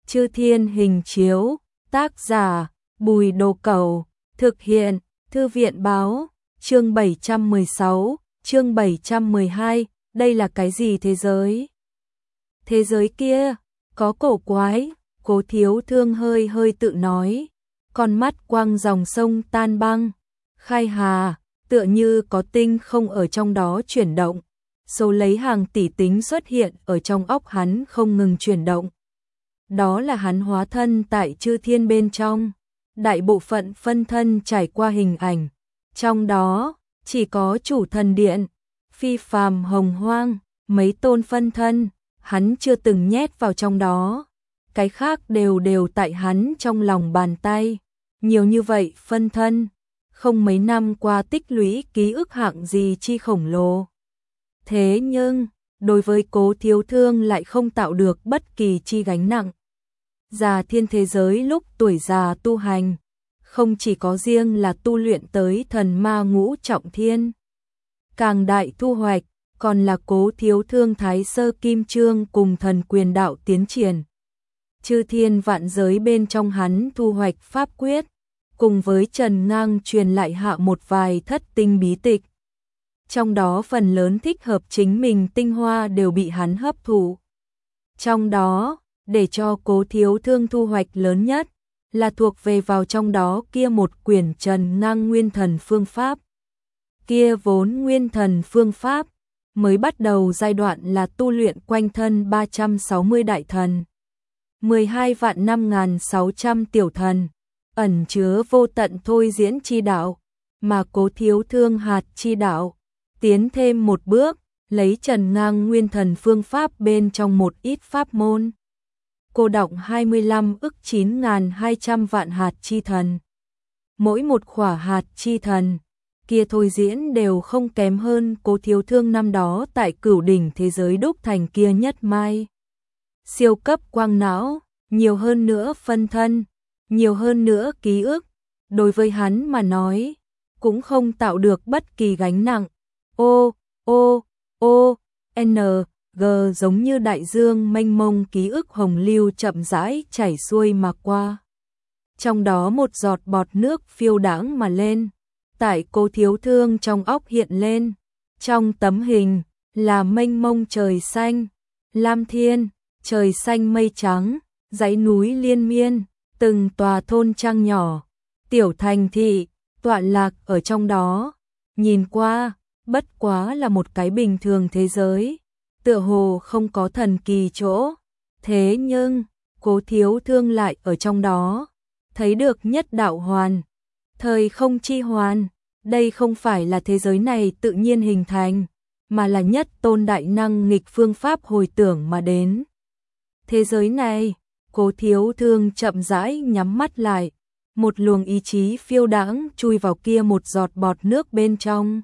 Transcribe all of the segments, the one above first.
Chư Thiên Hình Chiếu, tác giả, Bùi Đồ Cẩu, thực hiện, Thư viện báo, chương 716, chương 712, đây là cái gì thế giới? Thế giới kia, có cổ quái, Cố Thiếu Thương hơi hơi tự nói, con mắt quang dòng sông tan băng, khai hà, tựa như có tinh không ở trong đó chuyển động, số lấy hàng tỷ tính xuất hiện ở trong óc hắn không ngừng chuyển động. Đó là hắn hóa thân tại chư thiên bên trong, đại bộ phận phân thân trải qua hình ảnh, trong đó chỉ có chủ thần điện, phi phàm hồng hoang, mấy tôn phân thân, hắn chưa từng nhét vào trong đó, cái khác đều tại hắn trong lòng bàn tay, nhiều như vậy phân thân, không mấy năm qua tích lũy ký ức hạng gì chi khổng lồ. Thế nhưng, đối với Cố Thiếu Thương lại không tạo được bất kỳ chi gánh nặng. Già thiên thế giới lúc tuổi già tu hành, không chỉ có riêng là tu luyện tới thần ma ngũ trọng thiên. Càng đại thu hoạch, còn là Cố Thiếu Thương thái sơ kim chương cùng thần quyền đạo tiến triển. Chư thiên vạn giới bên trong hắn thu hoạch pháp quyết, cùng với Trần Ngang truyền lại hạ một vài thất tinh bí tịch. Trong đó phần lớn thích hợp chính mình tinh hoa đều bị hắn hấp thụ. Trong đó, để cho Cố Thiếu Thương thu hoạch lớn nhất, là thuộc về vào trong đó kia một quyển Trần Ngang Nguyên Thần Phương Pháp. Kia vốn Nguyên Thần Phương Pháp, mới bắt đầu giai đoạn là tu luyện quanh thân 360 đại thần, 12.5.600 tiểu thần, ẩn chứa vô tận thôi diễn chi đạo, mà Cố Thiếu Thương hạt chi đạo, tiến thêm một bước, lấy Trần Ngang Nguyên Thần Phương Pháp bên trong một ít pháp môn. Cô đọng 25 ức 9.200 vạn hạt chi thần. Mỗi một khỏa hạt chi thần, kia thôi diễn đều không kém hơn Cố Thiếu Thương năm đó tại Cửu đỉnh thế giới đúc thành kia nhất mai. Siêu cấp quang não, nhiều hơn nữa phân thân, nhiều hơn nữa ký ức, đối với hắn mà nói, cũng không tạo được bất kỳ gánh nặng. N, G giống như đại dương mênh mông ký ức hồng lưu chậm rãi chảy xuôi mà qua. Trong đó một giọt bọt nước phiêu đãng mà lên, tại Cố Thiếu Thương trong óc hiện lên, trong tấm hình là mênh mông trời xanh, lam thiên, trời xanh mây trắng, dãy núi liên miên, từng tòa thôn trang nhỏ, tiểu thành thị, tọa lạc ở trong đó, nhìn qua, bất quá là một cái bình thường thế giới, tựa hồ không có thần kỳ chỗ, thế nhưng, Cố Thiếu Thương lại ở trong đó, thấy được nhất đạo hoàn, thời không chi hoàn, đây không phải là thế giới này tự nhiên hình thành, mà là nhất tôn đại năng nghịch phương pháp hồi tưởng mà đến. Thế giới này, Cố Thiếu Thương chậm rãi nhắm mắt lại, một luồng ý chí phiêu đãng chui vào kia một giọt bọt nước bên trong.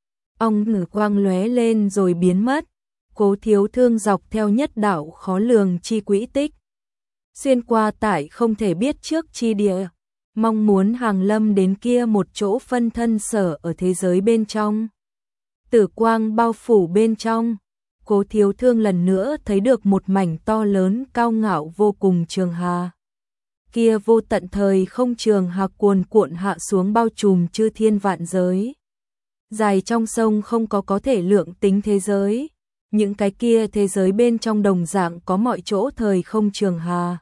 Ong ngử quang lóe lên rồi biến mất, Cố Thiếu Thương dọc theo nhất đạo khó lường chi quỹ tích, xuyên qua tại không thể biết trước chi địa, mong muốn hàng lâm đến kia một chỗ phân thân sở ở thế giới bên trong. Tử quang bao phủ bên trong, Cố Thiếu Thương lần nữa thấy được một mảnh to lớn cao ngạo vô cùng trường hà. Kia vô tận thời không trường hà cuồn cuộn hạ xuống bao trùm chư thiên vạn giới. Dài trong sông không có thể lượng tính thế giới, những cái kia thế giới bên trong đồng dạng có mọi chỗ thời không trường hà.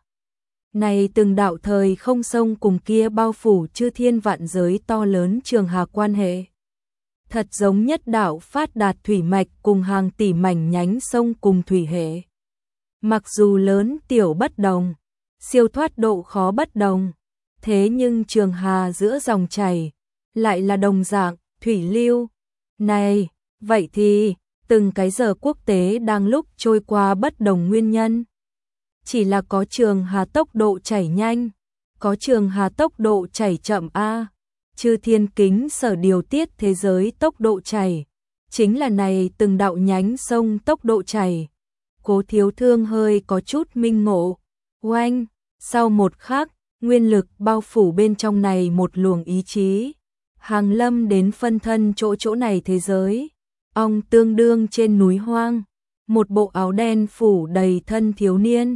Này từng đạo thời không sông cùng kia bao phủ chư thiên vạn giới to lớn trường hà quan hệ. Thật giống nhất đạo phát đạt thủy mạch cùng hàng tỷ mảnh nhánh sông cùng thủy hệ. Mặc dù lớn tiểu bất đồng, siêu thoát độ khó bất đồng, thế nhưng trường hà giữa dòng chảy lại là đồng dạng, thủy lưu. Này, vậy thì, từng cái giờ quốc tế đang lúc trôi qua bất đồng nguyên nhân. Chỉ là có trường hà tốc độ chảy nhanh, có trường hà tốc độ chảy chậm a. Chư thiên kính sở điều tiết thế giới tốc độ chảy, chính là này từng đạo nhánh sông tốc độ chảy. Cố Thiếu Thương hơi có chút minh ngộ, oanh, sau một khắc, nguyên lực bao phủ bên trong này một luồng ý chí, hàng lâm đến phân thân chỗ này thế giới. Ong tương đương trên núi hoang, một bộ áo đen phủ đầy thân thiếu niên,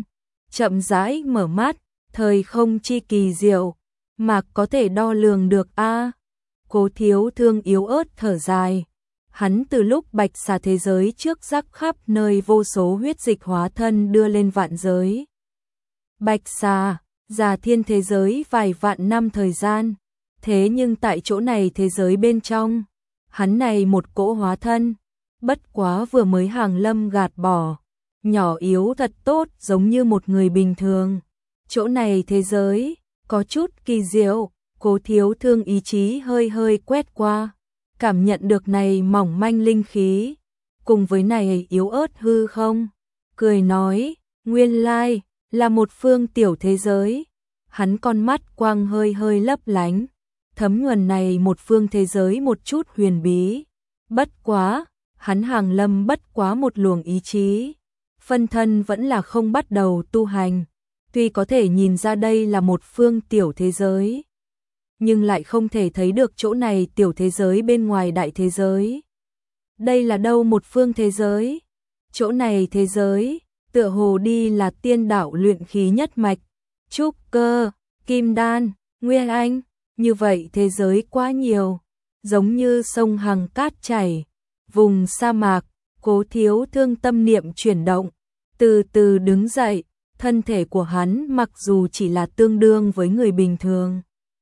chậm rãi mở mắt, thời không chi kỳ diệu, mà có thể đo lường được a. Cố Thiếu Thương yếu ớt thở dài. Hắn từ lúc bạch xà thế giới trước rắc khắp nơi vô số huyết dịch hóa thân đưa lên vạn giới. Bạch xà, già thiên thế giới vài vạn năm thời gian. Thế nhưng tại chỗ này thế giới bên trong, hắn này một cỗ hóa thân, bất quá vừa mới hàng lâm gạt bỏ, nhỏ yếu thật tốt giống như một người bình thường. Chỗ này thế giới, có chút kỳ diệu, Cố Thiếu Thương ý chí hơi hơi quét qua, cảm nhận được này mỏng manh linh khí, cùng với này yếu ớt hư không, cười nói, nguyên lai, là một phương tiểu thế giới. Hắn con mắt quang hơi hơi lấp lánh, thấm nhuần này một phương thế giới một chút huyền bí. Bất quá, hắn hàng lâm bất quá một luồng ý chí, phân thân vẫn là không bắt đầu tu hành. Tuy có thể nhìn ra đây là một phương tiểu thế giới, nhưng lại không thể thấy được chỗ này tiểu thế giới bên ngoài đại thế giới. Đây là đâu một phương thế giới? Chỗ này thế giới, tựa hồ đi là tiên đạo luyện khí nhất mạch, trúc cơ, kim đan, nguyên anh, như vậy thế giới quá nhiều, giống như sông Hằng cát chảy, vùng sa mạc. Cố Thiếu Thương tâm niệm chuyển động, từ từ đứng dậy, thân thể của hắn mặc dù chỉ là tương đương với người bình thường,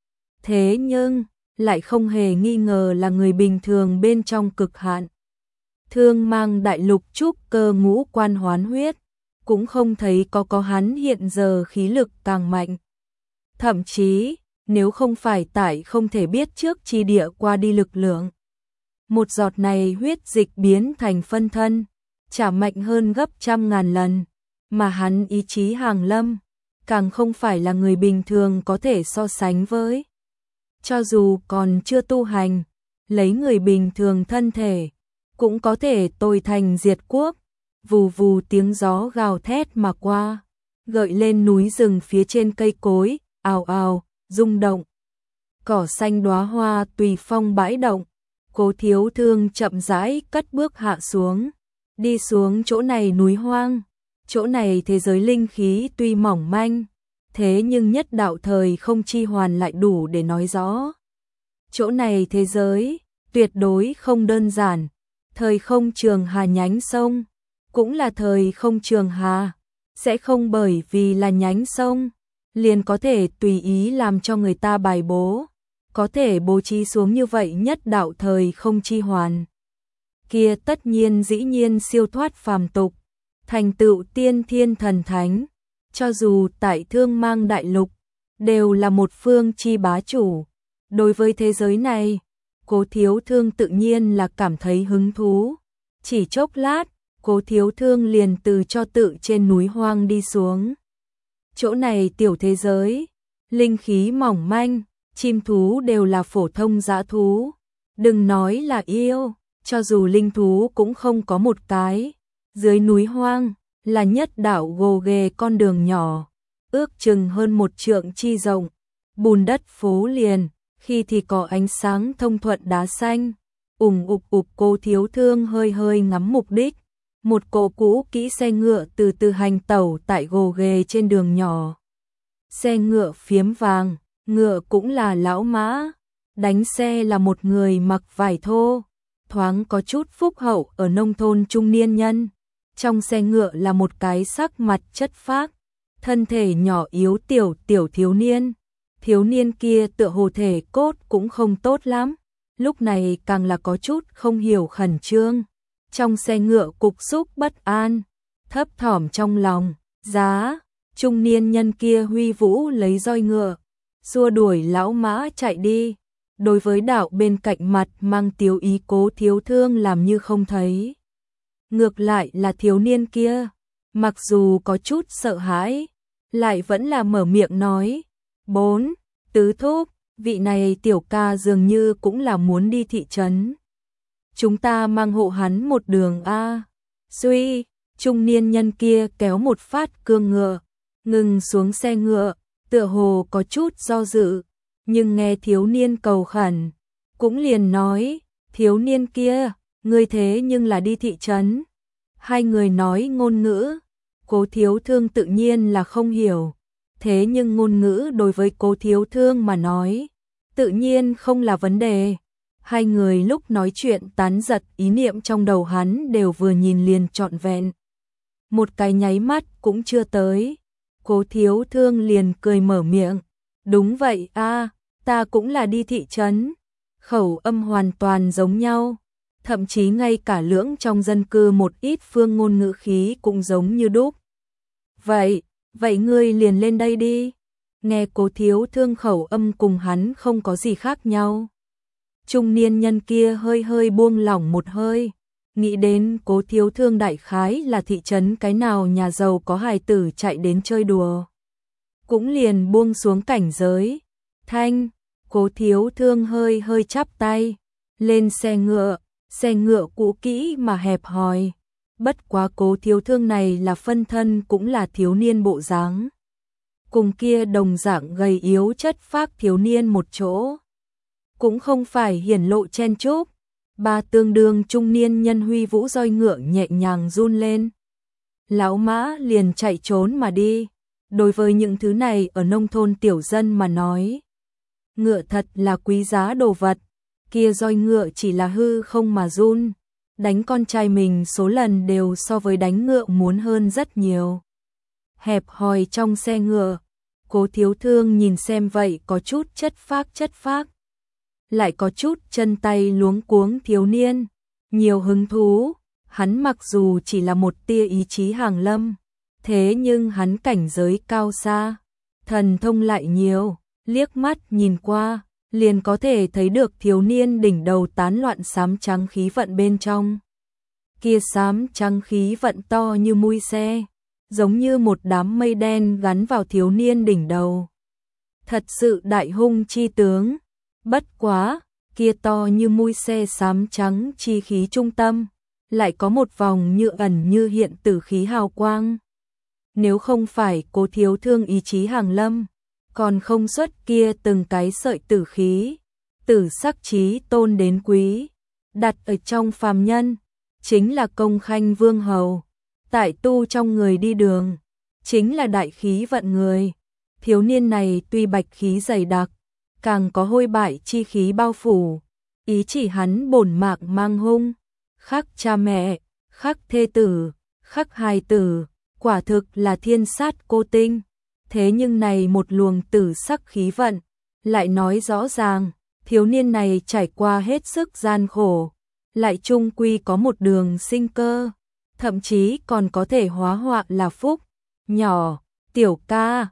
thế nhưng lại không hề nghi ngờ là người bình thường bên trong cực hạn. Thương Mang đại lục trúc cơ ngũ quan hoán huyết, cũng không thấy có hắn hiện giờ khí lực càng mạnh. Thậm chí, nếu không phải tại không thể biết trước chi địa qua đi lực lượng, một giọt này huyết dịch biến thành phân thân, chả mạnh hơn gấp trăm ngàn lần, mà hắn ý chí hàng lâm, càng không phải là người bình thường có thể so sánh với. Cho dù còn chưa tu hành, lấy người bình thường thân thể, cũng có thể tôi thành diệt quốc. Vù vù tiếng gió gào thét mà qua, gợi lên núi rừng phía trên cây cối, ào ào, rung động. Cỏ xanh đóa hoa tùy phong bãi động. Cố Thiếu Thương chậm rãi cất bước hạ xuống, đi xuống chỗ này núi hoang. Chỗ này thế giới linh khí tuy mỏng manh, thế nhưng nhất đạo thời không chi hoàn lại đủ để nói rõ. Chỗ này thế giới, tuyệt đối không đơn giản, thời không trường hà nhánh sông, cũng là thời không trường hà, sẽ không bởi vì là nhánh sông, liền có thể tùy ý làm cho người ta bài bố, có thể bố trí xuống như vậy nhất đạo thời không chi hoàn. Kia tất nhiên dĩ nhiên siêu thoát phàm tục, thành tựu tiên thiên thần thánh, cho dù tại Thương Mang đại lục, đều là một phương chi bá chủ. Đối với thế giới này, Cố Thiếu Thương tự nhiên là cảm thấy hứng thú. Chỉ chốc lát, Cố Thiếu Thương liền từ cho tự trên núi hoang đi xuống. Chỗ này tiểu thế giới, linh khí mỏng manh, chim thú đều là phổ thông dã thú. Đừng nói là yêu, cho dù linh thú cũng không có một cái. Dưới núi hoang, là nhất đảo gồ ghề con đường nhỏ, ước chừng hơn một trượng chi rộng, bùn đất phố liền, khi thì có ánh sáng thông thuận đá xanh. Ục. Cố Thiếu Thương hơi hơi ngắm mục đích, một cỗ cũ kỹ xe ngựa từ từ hành tẩu tại gồ ghề trên đường nhỏ. Xe ngựa phiếm vàng, ngựa cũng là lão mã, đánh xe là một người mặc vải thô, thoáng có chút phúc hậu ở nông thôn trung niên nhân. Trong xe ngựa là một cái sắc mặt chất phác, thân thể nhỏ yếu tiểu thiếu niên. Thiếu niên kia tựa hồ thể cốt cũng không tốt lắm, lúc này càng là có chút không hiểu khẩn trương. Trong xe ngựa cục xúc bất an, thấp thỏm trong lòng, giá, trung niên nhân kia huy vũ lấy roi ngựa, xua đuổi lão mã chạy đi. Đối với đạo bên cạnh mặt mang tiếu ý Cố Thiếu Thương làm như không thấy. Ngược lại là thiếu niên kia, mặc dù có chút sợ hãi, lại vẫn là mở miệng nói, 4, tứ thúc, vị này tiểu ca dường như cũng là muốn đi thị trấn. Chúng ta mang hộ hắn một đường a. Suy, trung niên nhân kia kéo một phát cương ngựa, ngừng xuống xe ngựa, tựa hồ có chút do dự, nhưng nghe thiếu niên cầu khẩn, cũng liền nói, thiếu niên kia, ngươi thế nhưng là đi thị trấn. Hai người nói ngôn ngữ, Cố Thiếu Thương tự nhiên là không hiểu, thế nhưng ngôn ngữ đối với Cố Thiếu Thương mà nói, tự nhiên không là vấn đề. Hai người lúc nói chuyện tán giật ý niệm trong đầu hắn đều vừa nhìn liền trọn vẹn. Một cái nháy mắt cũng chưa tới, Cố Thiếu Thương liền cười mở miệng, đúng vậy a, ta cũng là đi thị trấn. Khẩu âm hoàn toàn giống nhau, thậm chí ngay cả lưỡng trong dân cư một ít phương ngôn ngữ khí cũng giống như đúc. Vậy ngươi liền lên đây đi. Nghe Cố Thiếu Thương khẩu âm cùng hắn không có gì khác nhau. Trung niên nhân kia hơi hơi buông lỏng một hơi, nghĩ đến Cố Thiếu Thương đại khái là thị trấn cái nào nhà giàu có hài tử chạy đến chơi đùa. Cũng liền buông xuống cảnh giới. Thanh, Cố Thiếu Thương hơi hơi chắp tay, lên xe ngựa cũ kỹ mà hẹp hòi. Bất quá Cố Thiếu Thương này là phân thân cũng là thiếu niên bộ dáng. Cùng kia đồng dạng gầy yếu chất phác thiếu niên một chỗ. Cũng không phải hiển lộ chen chúc, ba tương đương trung niên nhân huy vũ roi ngựa nhẹ nhàng run lên. Lão mã liền chạy trốn mà đi. Đối với những thứ này ở nông thôn tiểu dân mà nói, ngựa thật là quý giá đồ vật, kia roi ngựa chỉ là hư không mà run, đánh con trai mình số lần đều so với đánh ngựa muốn hơn rất nhiều. Hẹp hòi trong xe ngựa, Cố Thiếu Thương nhìn xem vậy có chút chất phác, lại có chút chân tay luống cuống thiếu niên, nhiều hứng thú. Hắn mặc dù chỉ là một tia ý chí hàng lâm, thế nhưng hắn cảnh giới cao xa, thần thông lại nhiều, liếc mắt nhìn qua, liền có thể thấy được thiếu niên đỉnh đầu tán loạn xám trắng khí vận bên trong. Kia xám trắng khí vận to như mui xe, giống như một đám mây đen gắn vào thiếu niên đỉnh đầu. Thật sự đại hung chi tướng, bất quá, kia to như mui xe xám trắng chi khí trung tâm, lại có một vòng như ẩn như hiện tử khí hào quang. Nếu không phải Cố Thiếu Thương ý chí hàng lâm, còn không xuất kia từng cái sợi tử khí, tử sắc chí tôn đến quý, đặt ở trong phàm nhân, chính là công khanh vương hầu, tại tu trong người đi đường, chính là đại khí vận người. Thiếu niên này tuy bạch khí dày đặc, càng có hôi bại chi khí bao phủ, ý chỉ hắn bổn mạc mang hung, khắc cha mẹ, khắc thê tử, khắc hài tử, quả thực là thiên sát cô tinh. Thế nhưng này một luồng tử sắc khí vận, lại nói rõ ràng, thiếu niên này trải qua hết sức gian khổ, lại chung quy có một đường sinh cơ, thậm chí còn có thể hóa họa là phúc. Nhỏ, tiểu ca,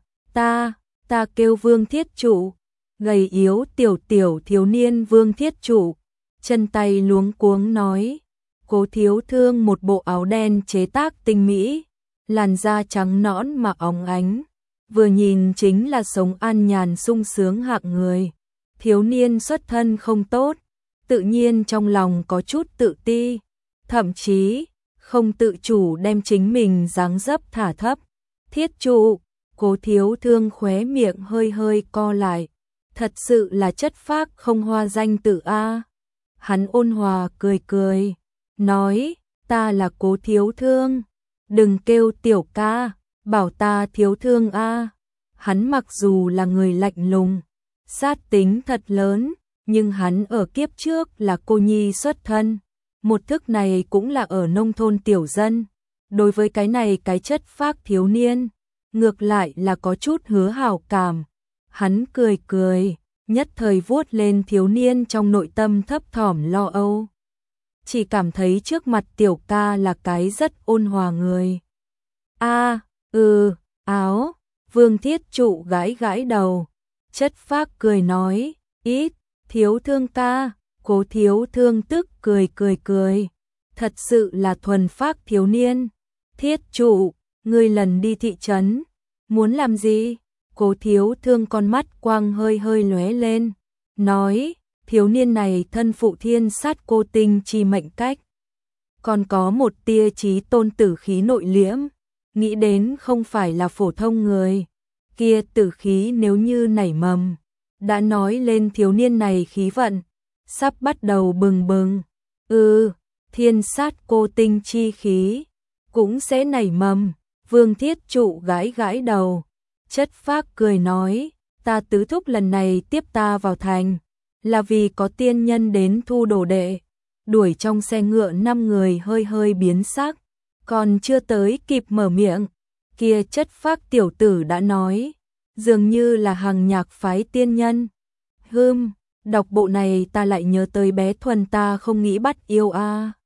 ta kêu Vương Thiết Trụ, gầy yếu tiểu thiếu niên Vương Thiết Trụ, chân tay luống cuống nói. Cố Thiếu Thương một bộ áo đen chế tác tinh mỹ, làn da trắng nõn mà óng ánh, vừa nhìn chính là sống an nhàn sung sướng hạng người. Thiếu niên xuất thân không tốt, tự nhiên trong lòng có chút tự ti, thậm chí không tự chủ đem chính mình dáng dấp thả thấp. Thiết Trụ, Cố Thiếu Thương khóe miệng hơi hơi co lại, thật sự là chất phác không hoa danh tử a. Hắn ôn hòa cười, nói, ta là Cố Thiếu Thương, đừng kêu tiểu ca, bảo ta Thiếu Thương a. Hắn mặc dù là người lạnh lùng, sát tính thật lớn, nhưng hắn ở kiếp trước là cô nhi xuất thân, một thức này cũng là ở nông thôn tiểu dân. Đối với cái này cái chất phác thiếu niên, ngược lại là có chút hứa hảo cảm. Hắn cười, nhất thời vuốt lên thiếu niên trong nội tâm thấp thỏm lo âu. Chỉ cảm thấy trước mặt tiểu ca là cái rất ôn hòa người. Áo, Vương Thiết Trụ gãi đầu, chất phác cười nói, ít, Thiếu Thương ca. Cố Thiếu Thương tức cười, thật sự là thuần phác thiếu niên. Thiết Trụ, ngươi lần đi thị trấn, muốn làm gì? Cố Thiếu Thương con mắt quang hơi lóe lên, nói, thiếu niên này thân phụ thiên sát cô tinh chi mệnh cách, còn có một tia chí tôn tử khí nội liễm, nghĩ đến không phải là phổ thông người. Kia tử khí nếu như nảy mầm, đã nói lên thiếu niên này khí vận sắp bắt đầu bừng. Thiên sát cô tinh chi khí cũng sẽ nảy mầm. Vương Thiết Trụ gãi gãi đầu, Chất Phác cười nói, ta tứ thúc lần này tiếp ta vào thành, là vì có tiên nhân đến thu đồ đệ. Đuổi trong xe ngựa 5 người hơi hơi biến sắc, còn chưa tới kịp mở miệng, kia Chất Phác tiểu tử đã nói, dường như là Hằng Nhạc phái tiên nhân. Đọc bộ này ta lại nhớ tới bé Thuần ta không nghĩ bắt yêu a.